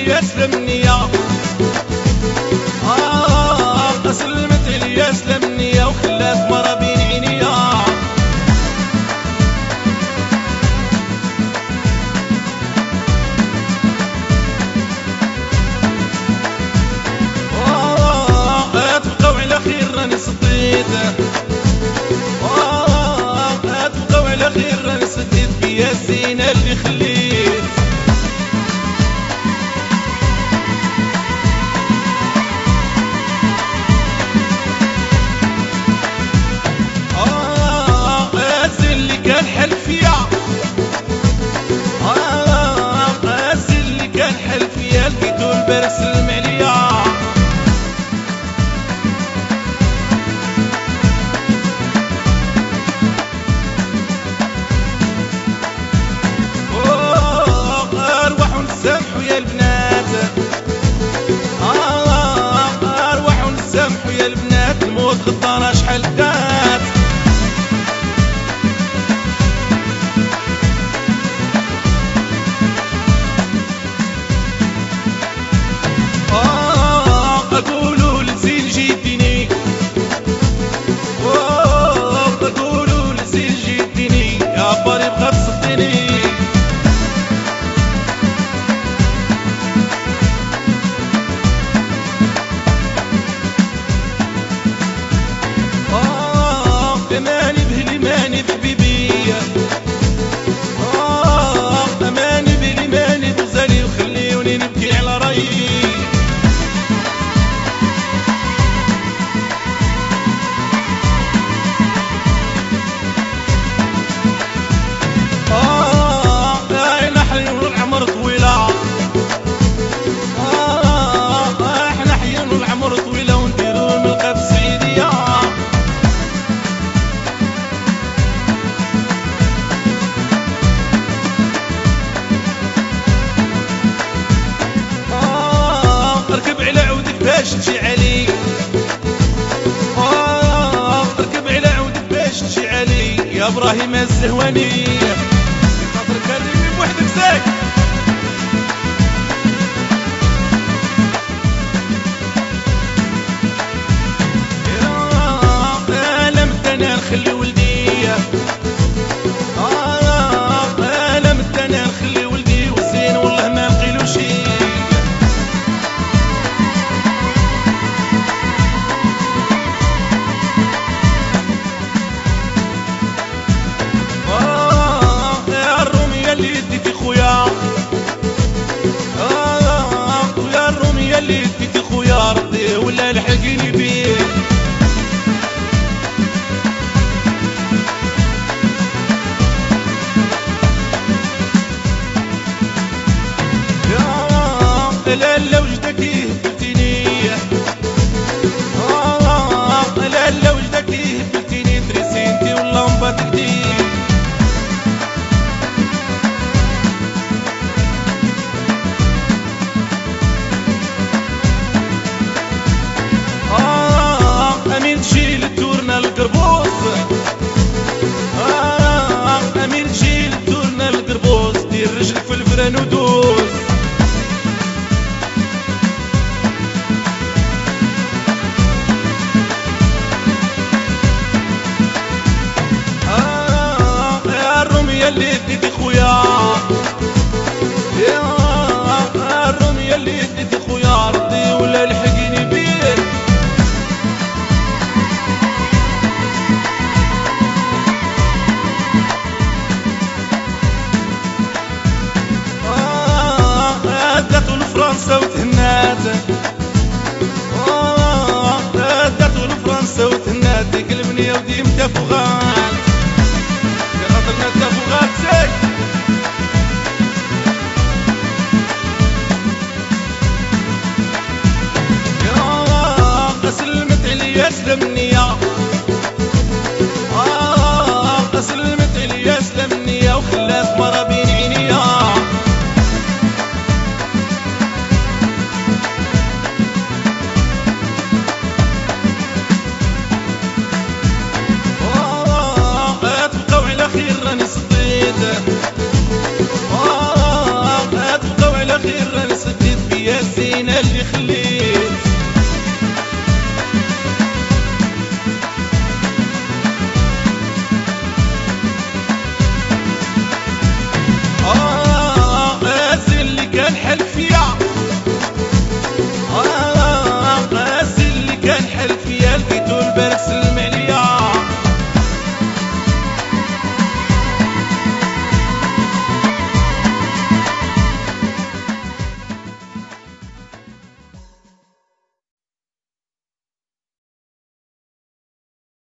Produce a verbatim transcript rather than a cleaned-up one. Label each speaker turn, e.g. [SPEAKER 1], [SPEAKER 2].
[SPEAKER 1] عليا سلمني يا آه سلمت عليا سلمني يا وخلات مرة بين عيني يا آه تبقاو على خير راني صديت آه تبقاو على خير راني صديت فيا الزينة اللي خليت كان حلف يا آه قاس اللي كان حلف يا لقيتو البرق سلم عليا أرواحو نسامحو يا البنات آه أرواحو نسامحو يا البنات الموت غدارة شحال دات قولوا لزين جيتني قولوا لزين جيتني يا باري بغا تصدني آه أماني بهلي ماني بحبيبي آه أماني بهلي ماني بغزالي وخليوني نبكي على رايي العمر طويلة آه احنا حيين العمر طويلة ونديرو الملقى بالسعيدية آه اركب على عودك باش تجي علي آه اركب على عودك باش تجي علي يا ابراهيم الزهواني خاطر كريمي بوحدك زاك نخلي ولدي آه أنا متنا نخلي ولدي وزين والله ما نقيلو شي آه يا الرومية اللي ديتي خويا آه يا الرومية اللي ديتي خويا ربي ولا لحقيني بيه لا لا وجدك هبلتيني آه لا لا وجدك هبلتيني تريسينتي واللمبة تقدير آه أمين تشيل التورنا القربوس آه أمين تشيل التورنا القربوس دير رجلك في الفرن ودوس اللي اديتي خويا يا الرمية اللي اديتي خويا ردي ولا لحقيني بيه آه داتو لفرنسا وتهنات آه داتو لفرنسا وتهنات ديك المنية ودي متافوغات سلمت عليا سلمني يا آه سلمت عليا سلمني يا وخلات مرة